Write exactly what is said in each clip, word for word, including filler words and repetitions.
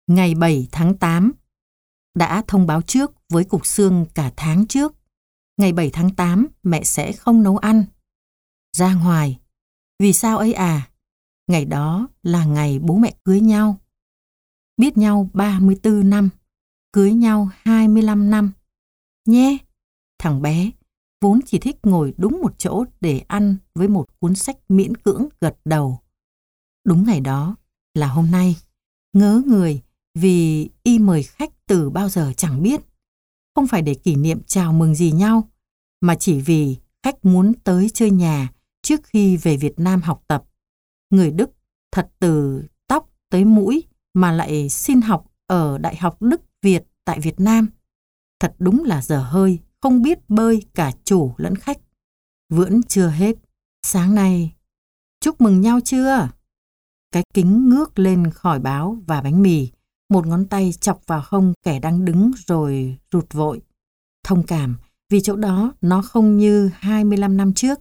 Ngày bảy tháng tám, đã thông báo trước với cục xương cả tháng trước. Ngày bảy tháng tám mẹ sẽ không nấu ăn. Ra ngoài. Vì sao ấy à? Ngày đó là ngày bố mẹ cưới nhau. Biết nhau ba mươi tư năm, cưới nhau hai mươi lăm năm. Nhé, thằng bé vốn chỉ thích ngồi đúng một chỗ để ăn với một cuốn sách miễn cưỡng gật đầu. Đúng ngày đó là hôm nay, ngớ người vì y mời khách từ bao giờ chẳng biết. Không phải để kỷ niệm chào mừng gì nhau, mà chỉ vì khách muốn tới chơi nhà trước khi về Việt Nam học tập. Người Đức thật từ tóc tới mũi mà lại xin học ở Đại học Đức Việt tại Việt Nam. Thật đúng là dở hơi, không biết bơi cả chủ lẫn khách. Vẫn chưa hết. Sáng nay, chúc mừng nhau chưa? Cái kính ngước lên khỏi báo và bánh mì. Một ngón tay chọc vào hông kẻ đang đứng rồi rụt vội. Thông cảm, vì chỗ đó nó không như hai mươi lăm năm trước.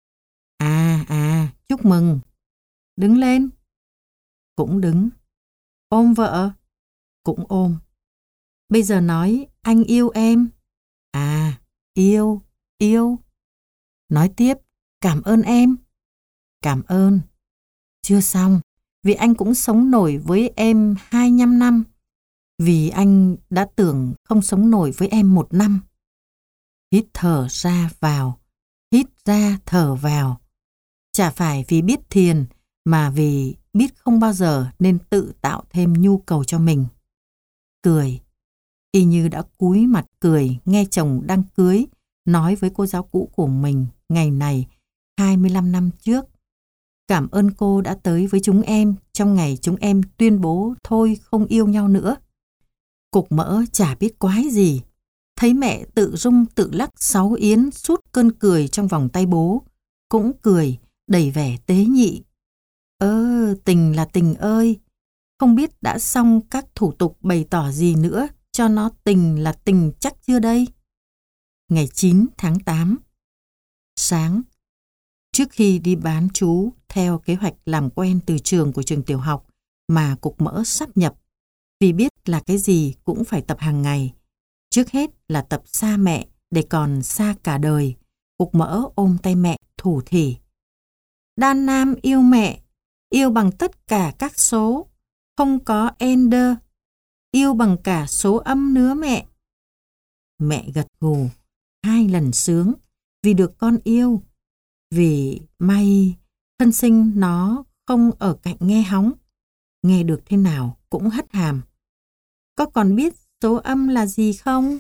À, à, chúc mừng. Đứng lên. Cũng đứng. Ôm vợ. Cũng ôm. Bây giờ nói anh yêu em. À, yêu, yêu. Nói tiếp, cảm ơn em. Cảm ơn. Chưa xong, vì anh cũng sống nổi với em hai mươi lăm năm. Vì anh đã tưởng không sống nổi với em một năm. Hít thở ra vào, hít ra thở vào. Chả phải vì biết thiền, mà vì biết không bao giờ nên tự tạo thêm nhu cầu cho mình. Cười. Y như đã cúi mặt cười nghe chồng đang cưới nói với cô giáo cũ của mình ngày này hai mươi lăm năm trước. Cảm ơn cô đã tới với chúng em trong ngày chúng em tuyên bố thôi không yêu nhau nữa. Cục mỡ chả biết quái gì. Thấy mẹ tự rung tự lắc sáu yến sút cơn cười trong vòng tay bố. Cũng cười, đầy vẻ tế nhị. Ơ, tình là tình ơi. Không biết đã xong các thủ tục bày tỏ gì nữa cho nó tình là tình chắc chưa đây? Ngày chín tháng tám. Sáng. Trước khi đi bán trú theo kế hoạch làm quen từ trường của trường tiểu học mà cục mỡ sắp nhập, vì biết là cái gì cũng phải tập hàng ngày. Trước hết là tập xa mẹ để còn xa cả đời. Cục mỡ ôm tay mẹ thủ thỉ. Đan Nam yêu mẹ, yêu bằng tất cả các số, không có ender, yêu bằng cả số âm nữa mẹ. Mẹ gật gù, hai lần sướng, vì được con yêu, vì may thân sinh nó không ở cạnh nghe hóng, nghe được thế nào cũng hất hàm. Có còn biết số âm là gì không?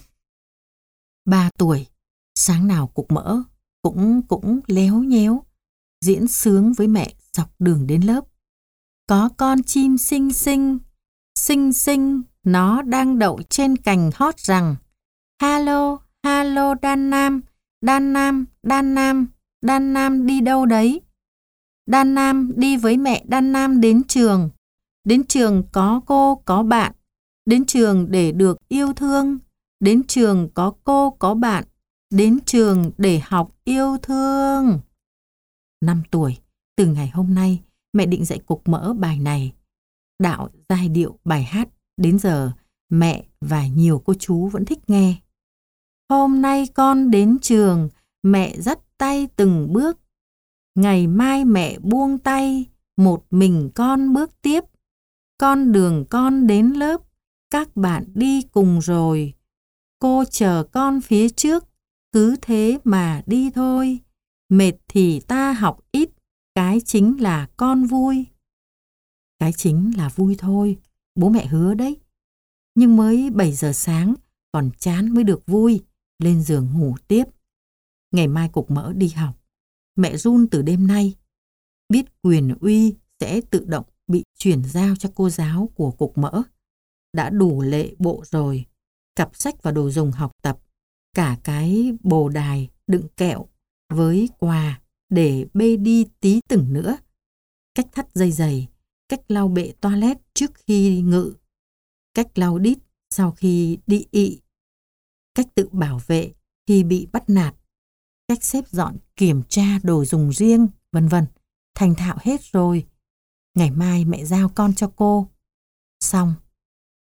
Ba tuổi, sáng nào cục mỡ cũng cũng léo nhéo, diễn sướng với mẹ dọc đường đến lớp. Có con chim xinh xinh, xinh xinh, nó đang đậu trên cành hót rằng Hello, hello Đan Nam, Đan Nam, Đan Nam, Đan Nam đi đâu đấy? Đan Nam đi với mẹ Đan Nam đến trường. Đến trường có cô, có bạn. Đến trường để được yêu thương. Đến trường có cô, có bạn. Đến trường để học yêu thương. Năm tuổi, từ ngày hôm nay, mẹ định dạy cục mỡ bài này. Đạo giai điệu bài hát, đến giờ mẹ và nhiều cô chú vẫn thích nghe. Hôm nay con đến trường, mẹ dắt tay từng bước. Ngày mai mẹ buông tay, một mình con bước tiếp. Con đường con đến lớp, các bạn đi cùng rồi. Cô chờ con phía trước, cứ thế mà đi thôi. Mệt thì ta học ít, cái chính là con vui. Cái chính là vui thôi, bố mẹ hứa đấy. Nhưng mới bảy giờ sáng, còn chán mới được vui, lên giường ngủ tiếp. Ngày mai cục mỡ đi học. Mẹ run từ đêm nay. Biết quyền uy sẽ tự động bị chuyển giao cho cô giáo của cục mỡ. Đã đủ lệ bộ rồi. Cặp sách và đồ dùng học tập. Cả cái bồ đài đựng kẹo với quà để bê đi tí từng nữa. Cách thắt dây giày. Cách lau bệ toilet trước khi ngự. Cách lau đít sau khi đi ị. Cách tự bảo vệ khi bị bắt nạt. Cách xếp dọn kiểm tra đồ dùng riêng, vân vân. Thành thạo hết rồi. Ngày mai mẹ giao con cho cô. Xong.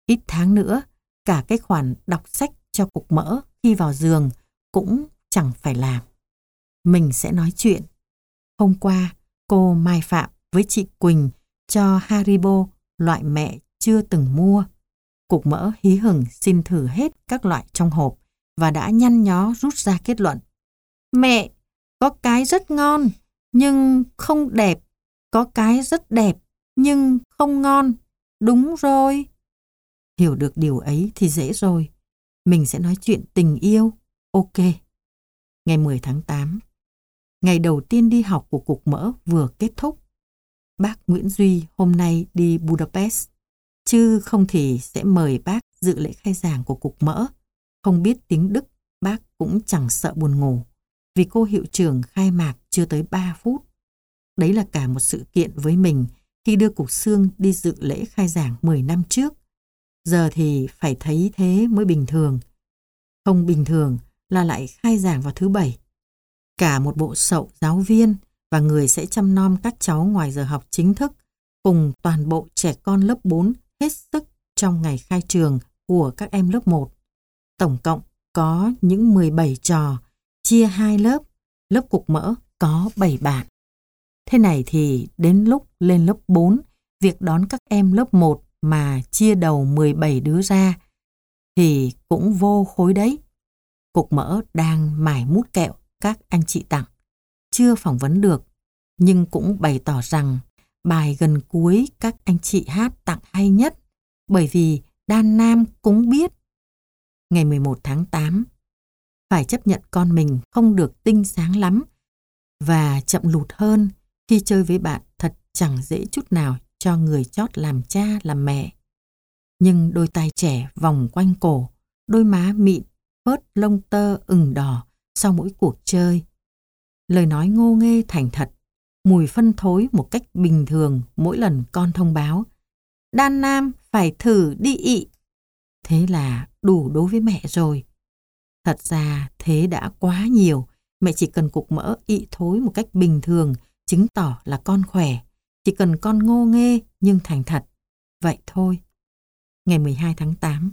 Ít tháng nữa, cả cái khoản đọc sách cho cục mỡ khi vào giường cũng chẳng phải làm. Mình sẽ nói chuyện. Hôm qua, cô Mai Phạm với chị Quỳnh cho Haribo loại mẹ chưa từng mua. Cục mỡ hí hửng xin thử hết các loại trong hộp và đã nhăn nhó rút ra kết luận. Mẹ, có cái rất ngon, nhưng không đẹp. Có cái rất đẹp, nhưng không ngon. Đúng rồi. Hiểu được điều ấy thì dễ rồi. Mình sẽ nói chuyện tình yêu. Ok. Ngày mười tháng tám. Ngày đầu tiên đi học của cục mỡ vừa kết thúc. Bác Nguyễn Duy hôm nay đi Budapest, chứ không thì sẽ mời bác dự lễ khai giảng của cục mỡ. Không biết tiếng Đức, bác cũng chẳng sợ buồn ngủ, vì cô hiệu trưởng khai mạc chưa tới ba phút. Đấy là cả một sự kiện với mình khi đưa cục xương đi dự lễ khai giảng mười năm trước. Giờ thì phải thấy thế mới bình thường. Không bình thường là lại khai giảng vào thứ bảy. Cả một bộ sậu giáo viên và người sẽ chăm nom các cháu ngoài giờ học chính thức, cùng toàn bộ trẻ con lớp bốn hết sức trong ngày khai trường của các em lớp một. Tổng cộng có những mười bảy trò, chia hai lớp, lớp cục mỡ có bảy bạn. Thế này thì đến lúc lên lớp bốn, việc đón các em lớp một mà chia đầu mười bảy đứa ra thì cũng vô khối đấy. Cục mỡ đang mải mút kẹo các anh chị tặng. Chưa phỏng vấn được, nhưng cũng bày tỏ rằng bài gần cuối các anh chị hát tặng hay nhất, bởi vì đàn nam cũng biết. Ngày mười một tháng tám, phải chấp nhận con mình không được tinh sáng lắm và chậm lụt hơn khi chơi với bạn thật chẳng dễ chút nào cho người chót làm cha làm mẹ. Nhưng đôi tay trẻ vòng quanh cổ, đôi má mịn, phớt lông tơ ửng đỏ sau mỗi cuộc chơi. Lời nói ngô nghê thành thật, mùi phân thối một cách bình thường mỗi lần con thông báo. Đàn nam phải thử đi ị. Thế là đủ đối với mẹ rồi. Thật ra thế đã quá nhiều. Mẹ chỉ cần cục mỡ ị thối một cách bình thường, chứng tỏ là con khỏe. Chỉ cần con ngô nghê nhưng thành thật. Vậy thôi. Ngày mười hai tháng tám.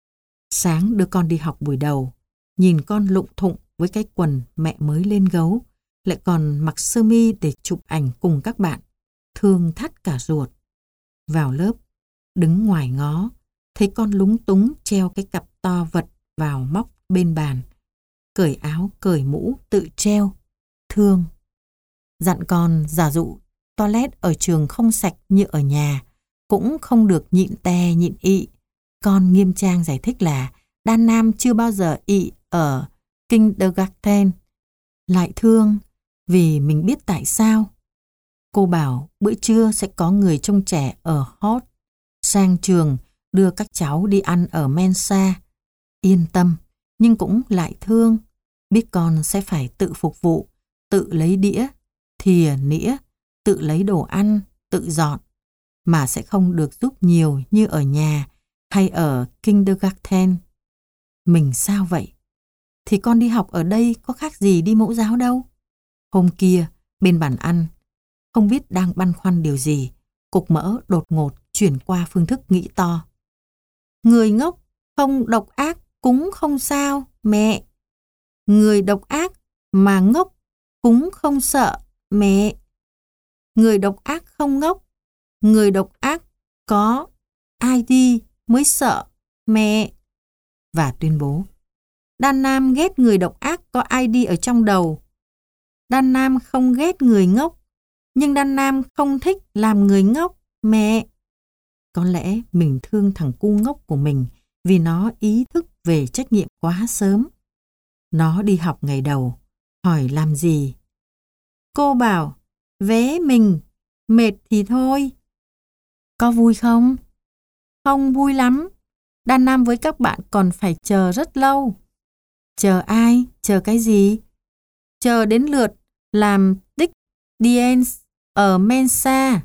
Sáng đưa con đi học buổi đầu. Nhìn con lụng thụng với cái quần mẹ mới lên gấu, lại còn mặc sơ mi để chụp ảnh cùng các bạn. Thương thắt cả ruột. Vào lớp, đứng ngoài ngó, thấy con lúng túng treo cái cặp to vật vào móc bên bàn. Cởi áo, cởi mũ, tự treo. Thương. Dặn con giả dụ toilet ở trường không sạch như ở nhà, cũng không được nhịn tè nhịn ị. Con nghiêm trang giải thích là đàn nam chưa bao giờ ị ở kindergarten. Lại thương, vì mình biết tại sao. Cô bảo bữa trưa sẽ có người trông trẻ ở hot, sang trường đưa các cháu đi ăn ở Mensa. Yên tâm, nhưng cũng lại thương. Biết con sẽ phải tự phục vụ, tự lấy đĩa, thìa, nĩa, tự lấy đồ ăn, tự dọn, mà sẽ không được giúp nhiều như ở nhà hay ở kindergarten. Mình sao vậy? Thì con đi học ở đây có khác gì đi mẫu giáo đâu. Hôm kia, bên bàn ăn, không biết đang băn khoăn điều gì, cục mỡ đột ngột chuyển qua phương thức nghĩ to. Người ngốc không độc ác cũng không sao, mẹ. Người độc ác mà ngốc cũng không sợ, mẹ. Người độc ác không ngốc, người độc ác có i đê mới sợ, mẹ. Và tuyên bố, đàn nam ghét người độc ác có i đê ở trong đầu. Đàn nam không ghét người ngốc, nhưng đàn nam không thích làm người ngốc, mẹ. Có lẽ mình thương thằng cu ngốc của mình vì nó ý thức về trách nhiệm quá sớm. Nó đi học ngày đầu, hỏi làm gì? Cô bảo, vé mình, mệt thì thôi. Có vui không? Không vui lắm. Đàn nam với các bạn còn phải chờ rất lâu. Chờ ai? Chờ cái gì? Chờ đến lượt làm tích dance ở Mensa.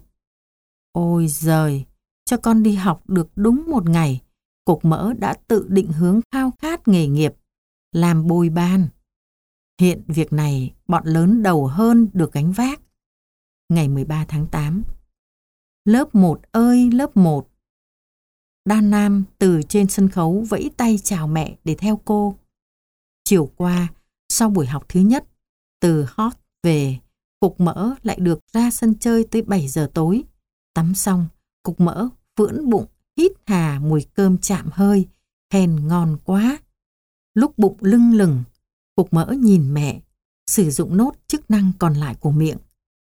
Ôi giời, cho con đi học được đúng một ngày, cục mỡ đã tự định hướng khao khát nghề nghiệp, làm bồi bàn. Hiện việc này bọn lớn đầu hơn được gánh vác. Ngày mười ba tháng tám. Lớp một ơi lớp một. Đan Nam từ trên sân khấu vẫy tay chào mẹ để theo cô. Chiều qua, sau buổi học thứ nhất, từ hot về, Cục Mỡ lại được ra sân chơi tới bảy giờ tối. Tắm xong, Cục Mỡ vưỡn bụng, hít hà mùi cơm chạm hơi, khen ngon quá. Lúc bụng lưng lửng, Cục Mỡ nhìn mẹ, sử dụng nốt chức năng còn lại của miệng.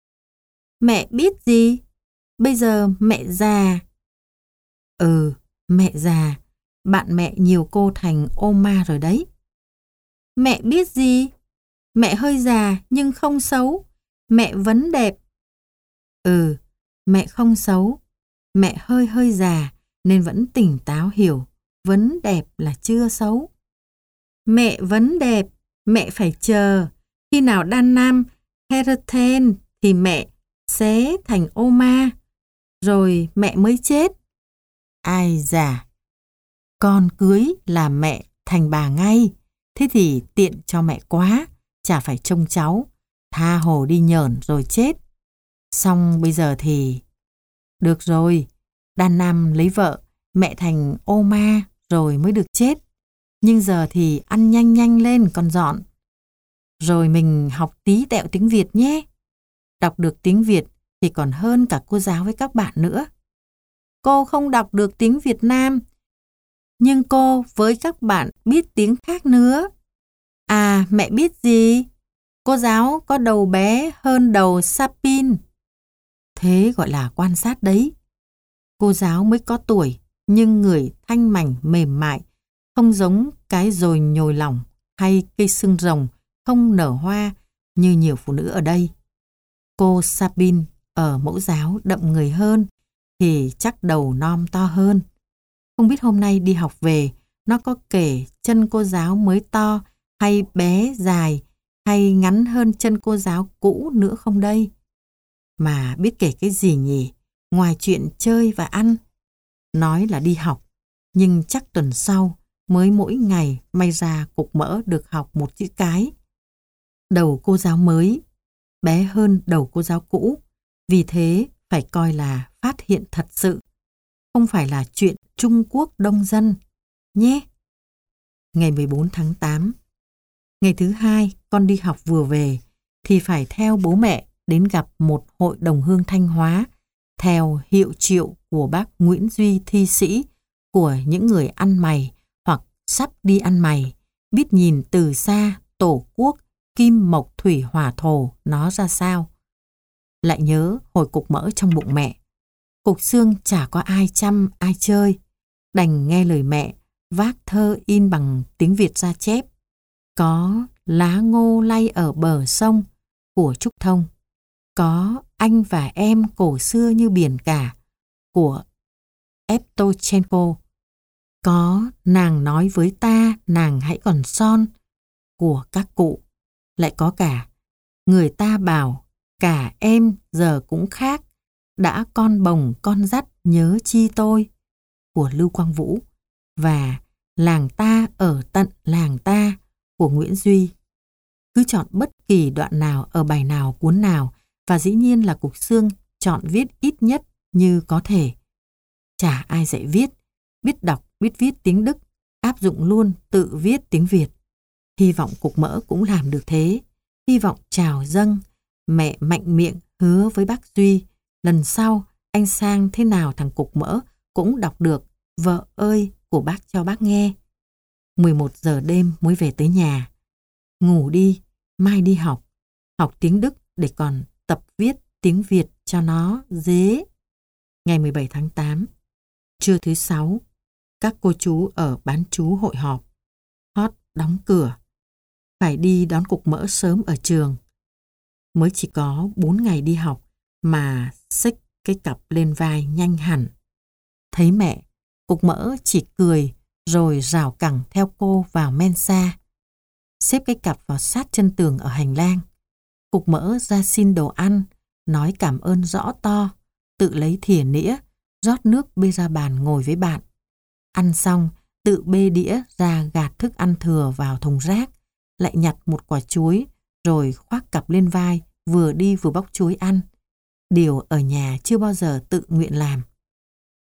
Mẹ biết gì? Bây giờ mẹ già. Ừ, mẹ già. Bạn mẹ nhiều cô thành Oma rồi đấy. Mẹ biết gì? Mẹ hơi già nhưng không xấu. Mẹ vẫn đẹp. Ừ, mẹ không xấu. Mẹ hơi hơi già nên vẫn tỉnh táo hiểu. Vẫn đẹp là chưa xấu. Mẹ vẫn đẹp. Mẹ phải chờ. Khi nào Đan Nam Heraten thì mẹ sẽ thành Oma. Rồi mẹ mới chết. Ai già. Con cưới là mẹ thành bà ngay. Thế thì tiện cho mẹ quá. Chả phải trông cháu. Tha hồ đi nhởn rồi chết. Xong bây giờ thì... Được rồi. Đan Nam lấy vợ. Mẹ thành Oma rồi mới được chết. Nhưng giờ thì ăn nhanh nhanh lên con dọn. Rồi mình học tí tẹo tiếng Việt nhé. Đọc được tiếng Việt thì còn hơn cả cô giáo với các bạn nữa. Cô không đọc được tiếng Việt Nam, nhưng cô với các bạn biết tiếng khác nữa. À, mẹ biết gì? Cô giáo có đầu bé hơn đầu Sapin. Thế gọi là quan sát đấy. Cô giáo mới có tuổi, nhưng người thanh mảnh mềm mại, không giống cái dồi nhồi lỏng hay cây xương rồng không nở hoa như nhiều phụ nữ ở đây. Cô Sabine ở mẫu giáo đậm người hơn thì chắc đầu non to hơn. Không biết hôm nay đi học về nó có kể chân cô giáo mới to hay bé dài hay ngắn hơn chân cô giáo cũ nữa không đây? Mà biết kể cái gì nhỉ? Ngoài chuyện chơi và ăn. Nói là đi học, nhưng chắc tuần sau mới mỗi ngày may ra Cục Mỡ được học một chữ cái. Đầu cô giáo mới bé hơn đầu cô giáo cũ, vì thế phải coi là phát hiện thật sự, không phải là chuyện Trung Quốc đông dân, nhé. Ngày mười bốn tháng tám, ngày thứ hai con đi học vừa về, thì phải theo bố mẹ đến gặp một hội đồng hương Thanh Hóa, theo hiệu triệu của bác Nguyễn Duy thi sĩ, của những người ăn mày hoặc sắp đi ăn mày, biết nhìn từ xa tổ quốc kim mộc thủy hỏa thổ nó ra sao. Lại nhớ hồi Cục Mỡ trong bụng mẹ, cục xương chả có ai chăm ai chơi, đành nghe lời mẹ vác thơ in bằng tiếng Việt ra chép. Có lá ngô lay ở bờ sông của Trúc Thông, có anh và em cổ xưa như biển cả của Evtochenko, có nàng nói với ta nàng hãy còn son của các cụ, lại có cả người ta bảo cả em giờ cũng khác, đã con bồng con dắt nhớ chi tôi của Lưu Quang Vũ, và làng ta ở tận làng ta của Nguyễn Duy. Cứ chọn bất kỳ đoạn nào ở bài nào cuốn nào, và dĩ nhiên là Cục Xương chọn viết ít nhất như có thể. Chả ai dạy viết, biết đọc, biết viết tiếng Đức, áp dụng luôn tự viết tiếng Việt. Hy vọng Cục Mỡ cũng làm được thế. Hy vọng chào dâng, mẹ mạnh miệng hứa với bác Duy, lần sau anh sang thế nào thằng Cục Mỡ cũng đọc được Vợ ơi của bác cho bác nghe. mười một giờ đêm mới về tới nhà. Ngủ đi, mai đi học. Học tiếng Đức để còn tập viết tiếng Việt cho nó dễ. Ngày mười bảy tháng tám, trưa thứ sáu, các cô chú ở bán trú hội họp. Hot đóng cửa. Phải đi đón Cục Mỡ sớm ở trường. Mới chỉ có bốn ngày đi học mà xách cái cặp lên vai nhanh hẳn. Thấy mẹ, Cục Mỡ chỉ cười rồi rảo cẳng theo cô vào Mensa. Xếp cái cặp vào sát chân tường ở hành lang. Cục Mỡ ra xin đồ ăn, nói cảm ơn rõ to, tự lấy thìa nĩa, rót nước bê ra bàn ngồi với bạn. Ăn xong, tự bê đĩa ra gạt thức ăn thừa vào thùng rác, lại nhặt một quả chuối, rồi khoác cặp lên vai, vừa đi vừa bóc chuối ăn. Điều ở nhà chưa bao giờ tự nguyện làm.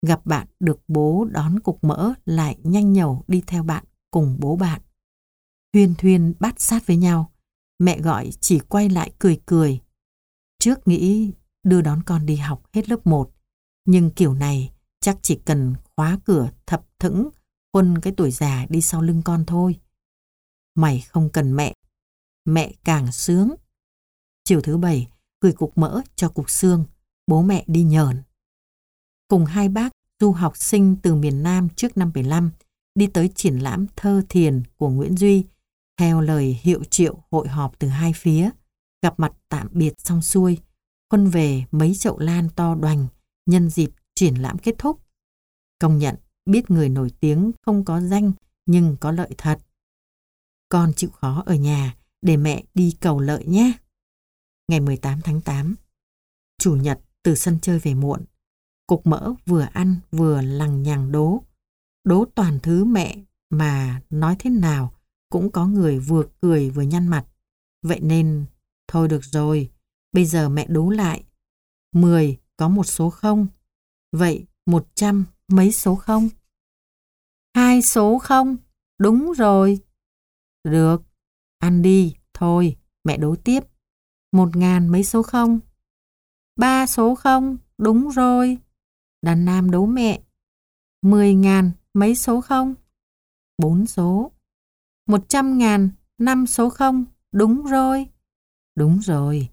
gặp bạn được bố đón cục mỡ lại nhanh nhẩu đi theo bạn cùng bố bạn. Huyên thuyên bát sát với nhau, mẹ gọi chỉ quay lại cười cười. Trước nghĩ đưa đón con đi học hết lớp một, nhưng kiểu này chắc chỉ cần khóa cửa thập thững, khuân cái tuổi già đi sau lưng con thôi. Mày không cần mẹ, mẹ càng sướng. Chiều thứ bảy, gửi cục mỡ cho cục xương, bố mẹ đi nhờn. Cùng hai bác du học sinh từ miền Nam trước năm bảy lăm đi tới triển lãm thơ thiền của Nguyễn Duy, theo lời hiệu triệu hội họp từ hai phía, gặp mặt tạm biệt xong xuôi, khuân về mấy chậu lan to đoành nhân dịp triển lãm kết thúc. Công nhận biết người nổi tiếng không có danh nhưng có lợi thật. Con chịu khó ở nhà để mẹ đi cầu lợi nhé. Ngày mười tám tháng tám, Chủ nhật từ sân chơi về muộn, cục mỡ vừa ăn vừa lằng nhằng đố. Đố toàn thứ mẹ mà nói thế nào cũng có người vừa cười vừa nhăn mặt. Vậy nên, thôi được rồi, bây giờ mẹ đố lại. mười có một số không, vậy một trăm mấy số không? Hai số không, đúng rồi. Được, ăn đi, thôi, mẹ đố tiếp. Một ngàn mấy số không? Ba số không, đúng rồi. Đàn Nam đố mẹ. Mười ngàn mấy số không? Bốn số. Một trăm ngàn năm số không? Đúng rồi. Đúng rồi.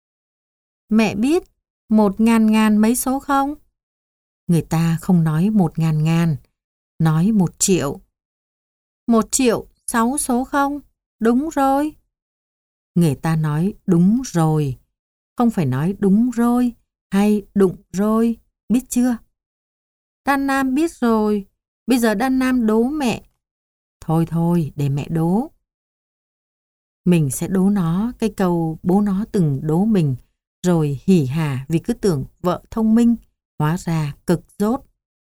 Mẹ biết một ngàn ngàn mấy số không? Người ta không nói một ngàn ngàn, nói một triệu. Một triệu sáu số không? Đúng rồi. Người ta nói đúng rồi, không phải nói đúng rồi hay đụng rồi, biết chưa? Đan Nam biết rồi, bây giờ Đan Nam đố mẹ. Thôi thôi, để mẹ đố. Mình sẽ đố nó cái câu bố nó từng đố mình, rồi hỉ hả vì cứ tưởng vợ thông minh, hóa ra cực dốt.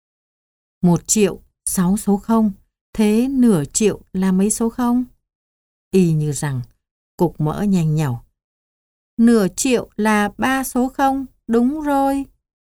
Một triệu, sáu số không, thế nửa triệu là mấy số không? Y như rằng, cục mỡ nhanh nhảu. Nửa triệu là ba số không, đúng rồi.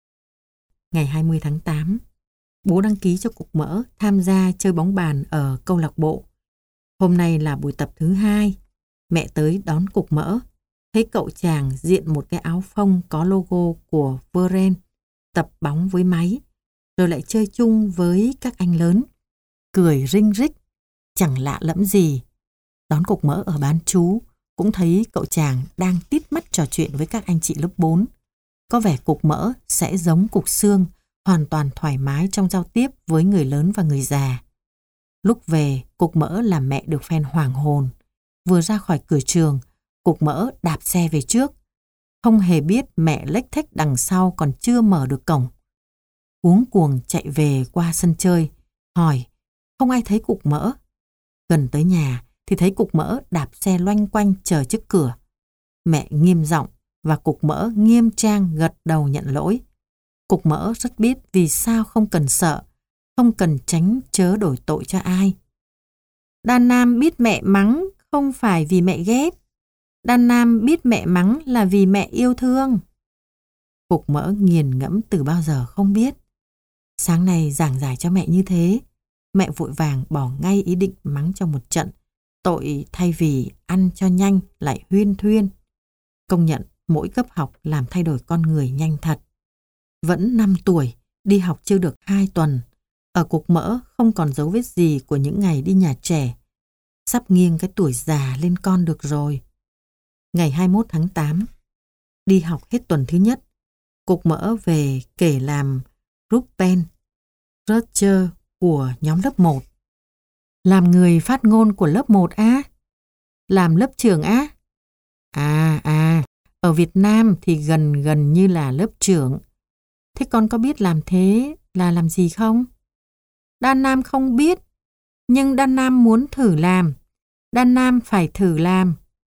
Ngày hai mươi tháng tám, bố đăng ký cho cục mỡ tham gia chơi bóng bàn ở câu lạc bộ. Hôm nay là buổi tập thứ hai. Mẹ tới đón cục mỡ. Thấy cậu chàng diện một cái áo phông có logo của Veren, tập bóng với máy, rồi lại chơi chung với các anh lớn. Cười rinh rích, chẳng lạ lẫm gì. Đón cục mỡ ở bán trú, cũng thấy cậu chàng đang tít mắt trò chuyện với các anh chị lớp bốn. Có vẻ cục mỡ sẽ giống cục xương, hoàn toàn thoải mái trong giao tiếp với người lớn và người già. Lúc về, cục mỡ làm mẹ được phen hoàng hồn. Vừa ra khỏi cửa trường, cục mỡ đạp xe về trước. Không hề biết mẹ lếch thếch đằng sau còn chưa mở được cổng. Cuống cuồng chạy về qua sân chơi, hỏi, không ai thấy cục mỡ. Gần tới nhà thì thấy cục mỡ đạp xe loanh quanh chờ trước cửa. Mẹ nghiêm giọng và cục mỡ nghiêm trang gật đầu nhận lỗi. Cục mỡ rất biết vì sao không cần sợ, không cần tránh chớ đổi tội cho ai. Đan Nam biết mẹ mắng không phải vì mẹ ghét. Đan Nam biết mẹ mắng là vì mẹ yêu thương. Cục mỡ nghiền ngẫm từ bao giờ không biết. Sáng nay giảng giải cho mẹ như thế, mẹ vội vàng bỏ ngay ý định mắng cho một trận. Tội thay vì ăn cho nhanh lại huyên thuyên. Công nhận mỗi cấp học làm thay đổi con người nhanh thật. Vẫn năm tuổi, đi học chưa được hai tuần. Ở cục mỡ không còn dấu vết gì của những ngày đi nhà trẻ. Sắp nghiêng cái tuổi già lên con được rồi. Ngày hai mươi mốt tháng tám, đi học hết tuần thứ nhất, cục mỡ về kể làm Rupen Roger của nhóm lớp một. Làm người phát ngôn của lớp một á? Làm lớp trưởng á? À à, ở Việt Nam thì gần gần như là lớp trưởng. Thế con có biết làm thế là làm gì không? Đan Nam không biết, nhưng Đan Nam muốn thử làm. Đan Nam phải thử làm.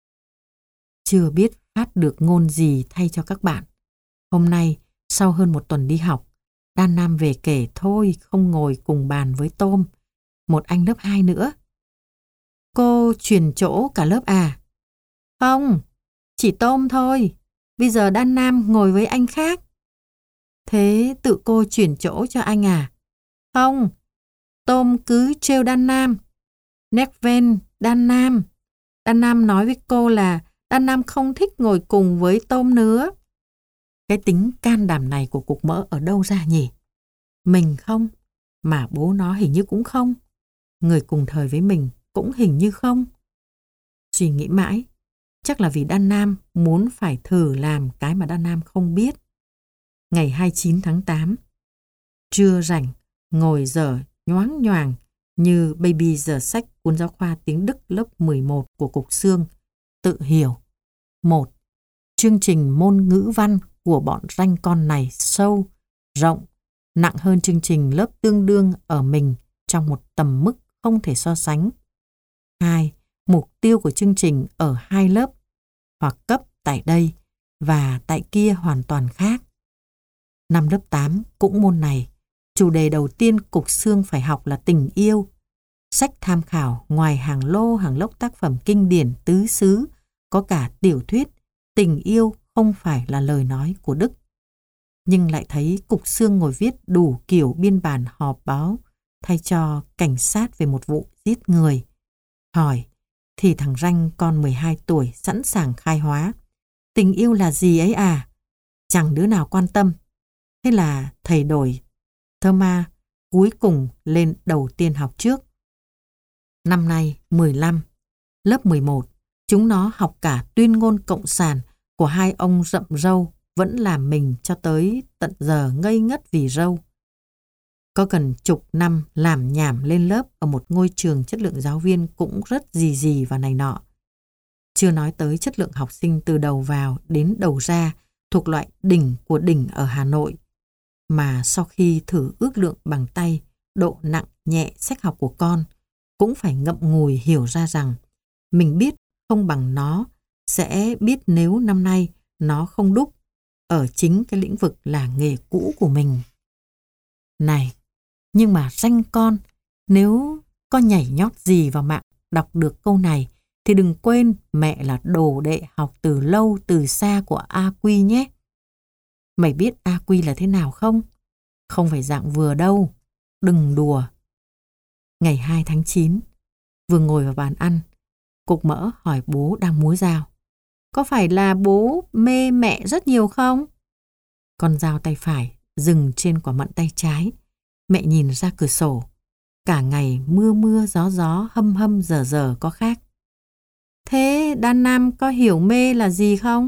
Chưa biết phát được ngôn gì thay cho các bạn. Hôm nay, sau hơn một tuần đi học, Đan Nam về kể thôi không ngồi cùng bàn với Tôm, một anh lớp hai nữa. Cô chuyển chỗ cả lớp à? Không, chỉ Tôm thôi. Bây giờ Đan Nam ngồi với anh khác. Thế tự cô chuyển chỗ cho anh à? Không, Tôm cứ trêu Đan Nam. Necven, Đan Nam. Đan Nam nói với cô là Đan Nam không thích ngồi cùng với Tôm nữa. Cái tính can đảm này của cục mỡ ở đâu ra nhỉ? Mình không, mà bố nó hình như cũng không. Người cùng thời với mình cũng hình như không. Suy nghĩ mãi, chắc là vì Đan Nam muốn phải thử làm cái mà Đan Nam không biết. Ngày hai mươi chín tháng tám, trưa rảnh, ngồi dở nhoáng nhoàng như baby dở sách cuốn giáo khoa tiếng Đức lớp mười một của Cục Xương, tự hiểu. Một, chương trình môn ngữ văn của bọn ranh con này sâu, rộng, nặng hơn chương trình lớp tương đương ở mình trong một tầm mức không thể so sánh. Hai, mục tiêu của chương trình ở hai lớp hoặc cấp tại đây và tại kia hoàn toàn khác. Năm lớp tám cũng môn này, chủ đề đầu tiên Cục Xương phải học là tình yêu. Sách tham khảo ngoài hàng lô hàng lốc tác phẩm kinh điển tứ xứ, có cả tiểu thuyết Tình yêu không phải là lời nói của Đức. Nhưng lại thấy Cục Xương ngồi viết đủ kiểu biên bản họp báo thay cho cảnh sát về một vụ giết người. Hỏi, thì thằng ranh con mười hai tuổi sẵn sàng khai hóa. Tình yêu là gì ấy à? Chẳng đứa nào quan tâm. Thế là thầy đổi thơ ma cuối cùng lên đầu tiên học trước. Năm nay mười lăm, lớp mười một, chúng nó học cả tuyên ngôn cộng sản của hai ông rậm râu vẫn làm mình cho tới tận giờ ngây ngất vì râu. Có gần chục năm làm nhảm lên lớp ở một ngôi trường chất lượng giáo viên cũng rất gì gì và này nọ. Chưa nói tới chất lượng học sinh từ đầu vào đến đầu ra thuộc loại đỉnh của đỉnh ở Hà Nội. Mà sau khi thử ước lượng bằng tay độ nặng nhẹ sách học của con, cũng phải ngậm ngùi hiểu ra rằng mình biết không bằng nó, sẽ biết nếu năm nay nó không đúc ở chính cái lĩnh vực là nghề cũ của mình. Này, nhưng mà ranh con, nếu có nhảy nhót gì vào mạng đọc được câu này, thì đừng quên mẹ là đồ đệ học từ lâu từ xa của A Quy nhé. Mày biết A Quy là thế nào không? Không phải dạng vừa đâu, đừng đùa. Ngày hai tháng chín, vừa ngồi vào bàn ăn, Cục Mỡ hỏi bố đang múa dao. Có phải là bố mê mẹ rất nhiều không? Con dao tay phải dừng trên quả mận tay trái. Mẹ nhìn ra cửa sổ. Cả ngày mưa mưa gió gió hâm hâm giờ giờ có khác. Thế Đan Nam có hiểu mê là gì không?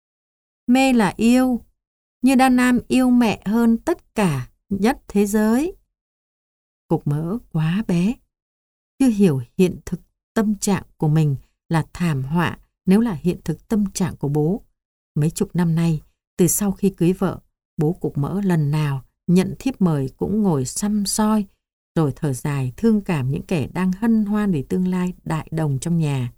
Mê là yêu. Như Đan Nam yêu mẹ hơn tất cả nhất thế giới. Cục Mỡ quá bé, chưa hiểu hiện thực tâm trạng của mình là thảm họa nếu là hiện thực tâm trạng của bố. Mấy chục năm nay, từ sau khi cưới vợ, bố Cục Mỡ lần nào nhận thiếp mời cũng ngồi săm soi, rồi thở dài thương cảm những kẻ đang hân hoan về tương lai đại đồng trong nhà.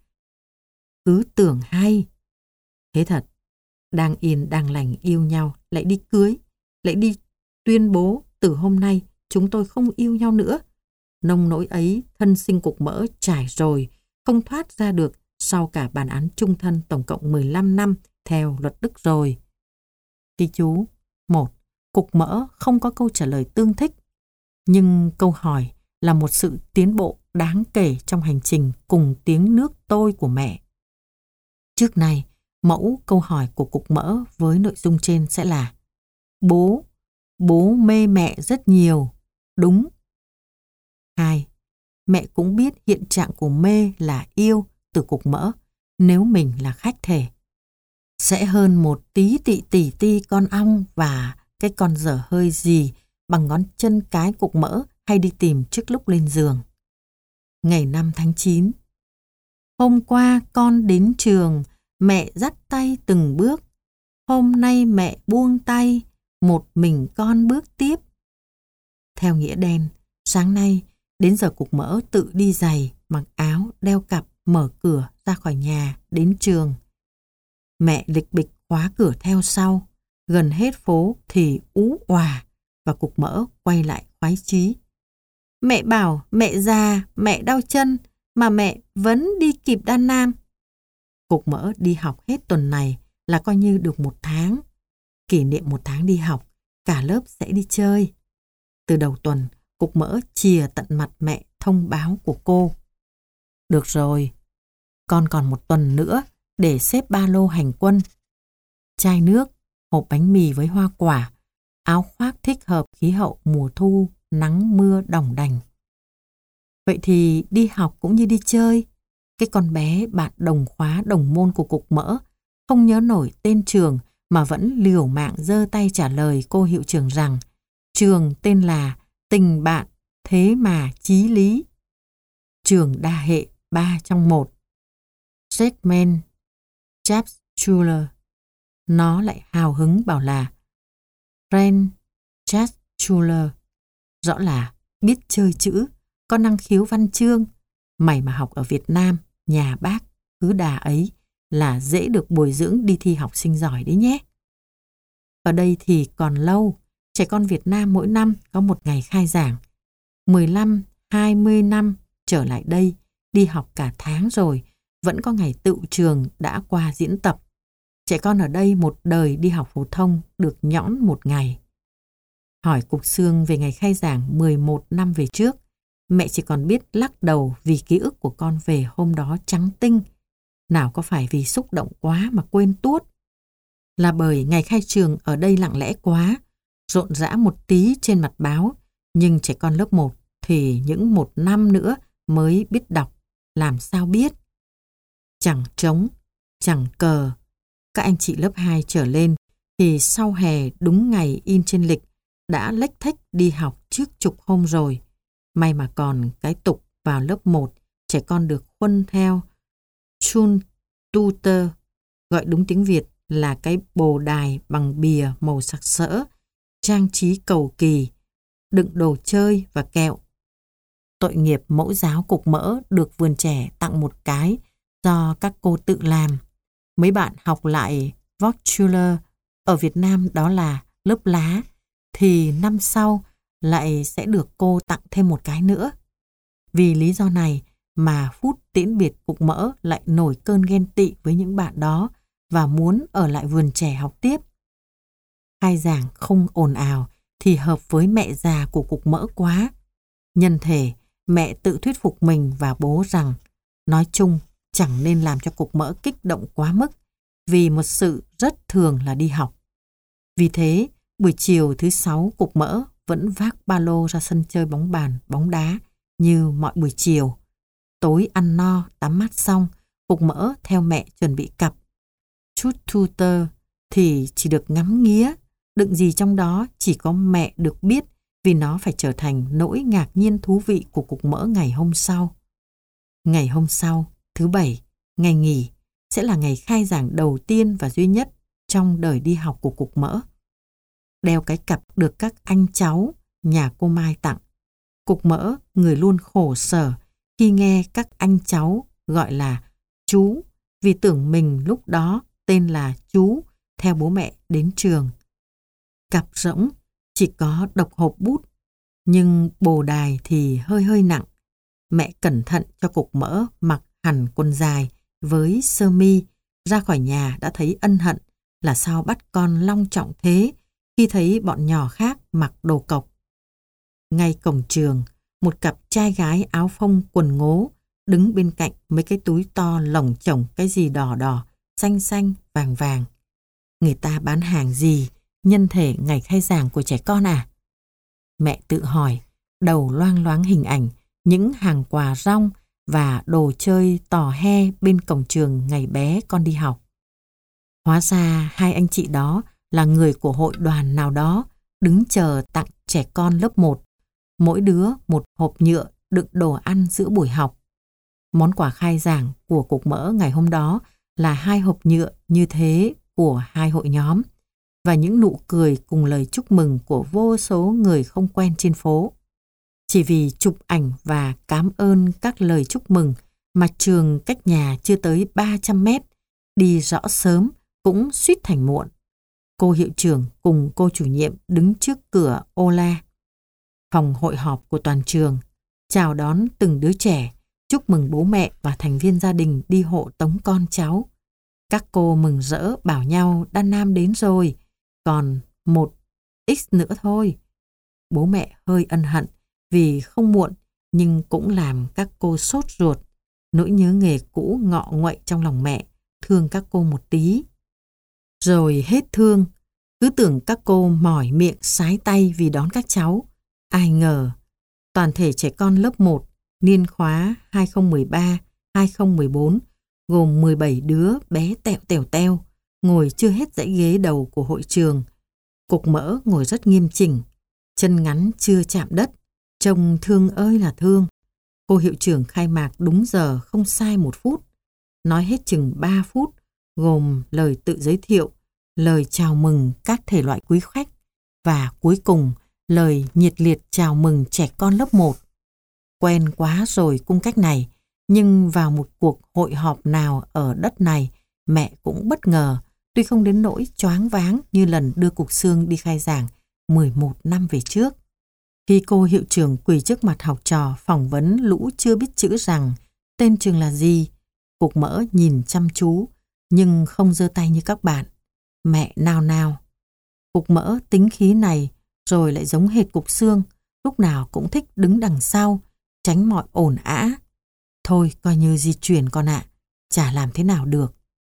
Cứ tưởng hay. Thế thật, đang yên đang lành yêu nhau, lại đi cưới, lại đi tuyên bố từ hôm nay chúng tôi không yêu nhau nữa. Nông nỗi ấy thân sinh Cục Mỡ trải rồi, không thoát ra được sau cả bản án chung thân tổng cộng mười lăm năm theo luật Đức rồi. Ghi chú. Một. Cục Mỡ không có câu trả lời tương thích, nhưng câu hỏi là một sự tiến bộ đáng kể trong hành trình cùng tiếng nước tôi của mẹ. Trước này, mẫu câu hỏi của Cục Mỡ với nội dung trên sẽ là: Bố, bố mê mẹ rất nhiều, đúng. Hai. Mẹ cũng biết hiện trạng của mê là yêu từ Cục Mỡ nếu mình là khách thể. Sẽ hơn một tí tị tỉ ti con ong và cái con dở hơi gì bằng ngón chân cái Cục Mỡ hay đi tìm trước lúc lên giường. Ngày năm tháng chín. Hôm qua con đến trường, mẹ dắt tay từng bước. Hôm nay mẹ buông tay, một mình con bước tiếp. Theo nghĩa đen, sáng nay đến giờ Cục Mỡ tự đi giày, mặc áo, đeo cặp, mở cửa ra khỏi nhà, đến trường. Mẹ lịch bịch khóa cửa theo sau, gần hết phố thì ú òa và Cục Mỡ quay lại khoái chí. Mẹ bảo mẹ già, mẹ đau chân mà mẹ vẫn đi kịp Đan Nam. Cục Mỡ đi học hết tuần này là coi như được một tháng. Kỷ niệm một tháng đi học, cả lớp sẽ đi chơi. Từ đầu tuần, Cục Mỡ chìa tận mặt mẹ thông báo của cô. Được rồi, con còn một tuần nữa để xếp ba lô hành quân. Chai nước, hộp bánh mì với hoa quả, áo khoác thích hợp khí hậu mùa thu, nắng mưa đỏng đành. Vậy thì đi học cũng như đi chơi. Cái con bé bạn đồng khóa đồng môn của Cục Mỡ không nhớ nổi tên trường mà vẫn liều mạng giơ tay trả lời cô hiệu trưởng rằng trường tên là Tình Bạn Thế Mà Chí Lý. Trường đa hệ ba trong một. Jackman Chapschuler. Nó lại hào hứng bảo là Friend Chapschuler. Rõ là biết chơi chữ, có năng khiếu văn chương. Mày mà học ở Việt Nam, nhà bác, cứ đà ấy là dễ được bồi dưỡng đi thi học sinh giỏi đấy nhé. Ở đây thì còn lâu, trẻ con Việt Nam mỗi năm có một ngày khai giảng. mười lăm, hai mươi năm trở lại đây, đi học cả tháng rồi, vẫn có ngày tựu trường đã qua diễn tập. Trẻ con ở đây một đời đi học phổ thông được nhõn một ngày. Hỏi Cục Xương về ngày khai giảng mười một năm về trước, mẹ chỉ còn biết lắc đầu vì ký ức của con về hôm đó trắng tinh. Nào có phải vì xúc động quá mà quên tuốt. Là bởi ngày khai trường ở đây lặng lẽ quá, rộn rã một tí trên mặt báo, nhưng trẻ con lớp một thì những một năm nữa mới biết đọc, làm sao biết. Chẳng trống, chẳng cờ. Các anh chị lớp hai trở lên thì sau hè đúng ngày in trên lịch đã lếch thếch đi học trước chục hôm rồi. May mà còn cái tục vào lớp một, trẻ con được khuân theo chun tutor, gọi đúng tiếng Việt là cái bồ đài bằng bìa màu sặc sỡ, trang trí cầu kỳ, đựng đồ chơi và kẹo. Tội nghiệp mẫu giáo Cục Mỡ được vườn trẻ tặng một cái do các cô tự làm. Mấy bạn học lại Voxchuler ở Việt Nam đó là lớp lá, thì năm sau lại sẽ được cô tặng thêm một cái nữa. Vì lý do này mà phút tiễn biệt Cục Mỡ lại nổi cơn ghen tị với những bạn đó và muốn ở lại vườn trẻ học tiếp. Khai giảng không ồn ào thì hợp với mẹ già của Cục Mỡ quá. Nhân thể, mẹ tự thuyết phục mình và bố rằng nói chung chẳng nên làm cho Cục Mỡ kích động quá mức vì một sự rất thường là đi học. Vì thế, buổi chiều thứ sáu Cục Mỡ vẫn vác ba lô ra sân chơi bóng bàn, bóng đá như mọi buổi chiều. Tối ăn no, tắm mát xong, Cục Mỡ theo mẹ chuẩn bị cặp. Chút tutor thì chỉ được ngắm nghía, đựng gì trong đó chỉ có mẹ được biết vì nó phải trở thành nỗi ngạc nhiên thú vị của Cục Mỡ ngày hôm sau. Ngày hôm sau, thứ bảy, ngày nghỉ, sẽ là ngày khai giảng đầu tiên và duy nhất trong đời đi học của Cục Mỡ. Đeo cái cặp được các anh cháu nhà cô Mai tặng. Cục Mỡ người luôn khổ sở khi nghe các anh cháu gọi là chú vì tưởng mình lúc đó tên là chú theo bố mẹ đến trường. Cặp rỗng chỉ có độc hộp bút, nhưng bồ đài thì hơi hơi nặng. Mẹ cẩn thận cho Cục Mỡ mặc hẳn quần dài với sơ mi, ra khỏi nhà đã thấy ân hận là sao bắt con long trọng thế khi thấy bọn nhỏ khác mặc đồ cộc. Ngay cổng trường, một cặp trai gái áo phông quần ngố đứng bên cạnh mấy cái túi to lổng chổng cái gì đỏ đỏ, xanh xanh, vàng vàng. Người ta bán hàng gì nhân thể ngày khai giảng của trẻ con à? Mẹ tự hỏi, đầu loang loáng hình ảnh những hàng quà rong và đồ chơi tò he bên cổng trường ngày bé con đi học. Hóa ra hai anh chị đó là người của hội đoàn nào đó đứng chờ tặng trẻ con lớp một, mỗi đứa một hộp nhựa đựng đồ ăn giữa buổi học. Món quà khai giảng của Cục Mỡ ngày hôm đó là hai hộp nhựa như thế của hai hội nhóm và những nụ cười cùng lời chúc mừng của vô số người không quen trên phố. Chỉ vì chụp ảnh và cảm ơn các lời chúc mừng mà trường cách nhà chưa tới ba trăm mét, đi rõ sớm cũng suýt thành muộn. Cô hiệu trưởng cùng cô chủ nhiệm đứng trước cửa ô la. Phòng hội họp của toàn trường, chào đón từng đứa trẻ, chúc mừng bố mẹ và thành viên gia đình đi hộ tống con cháu. Các cô mừng rỡ bảo nhau Đan Nam đến rồi, còn một X nữa thôi. Bố mẹ hơi ân hận vì không muộn, nhưng cũng làm các cô sốt ruột. Nỗi nhớ nghề cũ ngọ nguậy trong lòng mẹ, thương các cô một tí. Rồi hết thương, cứ tưởng các cô mỏi miệng sái tay vì đón các cháu. Ai ngờ, toàn thể trẻ con lớp một, niên khóa hai không một ba hai không một bốn, gồm mười bảy đứa bé tẹo tèo teo, ngồi chưa hết dãy ghế đầu của hội trường. Cục Mỡ ngồi rất nghiêm chỉnh, chân ngắn chưa chạm đất, trông thương ơi là thương. Cô hiệu trưởng khai mạc đúng giờ không sai một phút, nói hết chừng ba phút, gồm lời tự giới thiệu, lời chào mừng các thể loại quý khách và cuối cùng lời nhiệt liệt chào mừng trẻ con lớp một. Quen quá rồi cung cách này, nhưng vào một cuộc hội họp nào ở đất này, mẹ cũng bất ngờ, tuy không đến nỗi choáng váng như lần đưa Cục Xương đi khai giảng mười một năm về trước. Khi cô hiệu trưởng quỳ trước mặt học trò phỏng vấn lũ chưa biết chữ rằng tên trường là gì, Cục Mỡ nhìn chăm chú, nhưng không giơ tay như các bạn. Mẹ nao nao. Cục Mỡ tính khí này rồi lại giống hệt Cục Xương, lúc nào cũng thích đứng đằng sau, tránh mọi ồn ào. Thôi coi như di chuyển con ạ, chả làm thế nào được.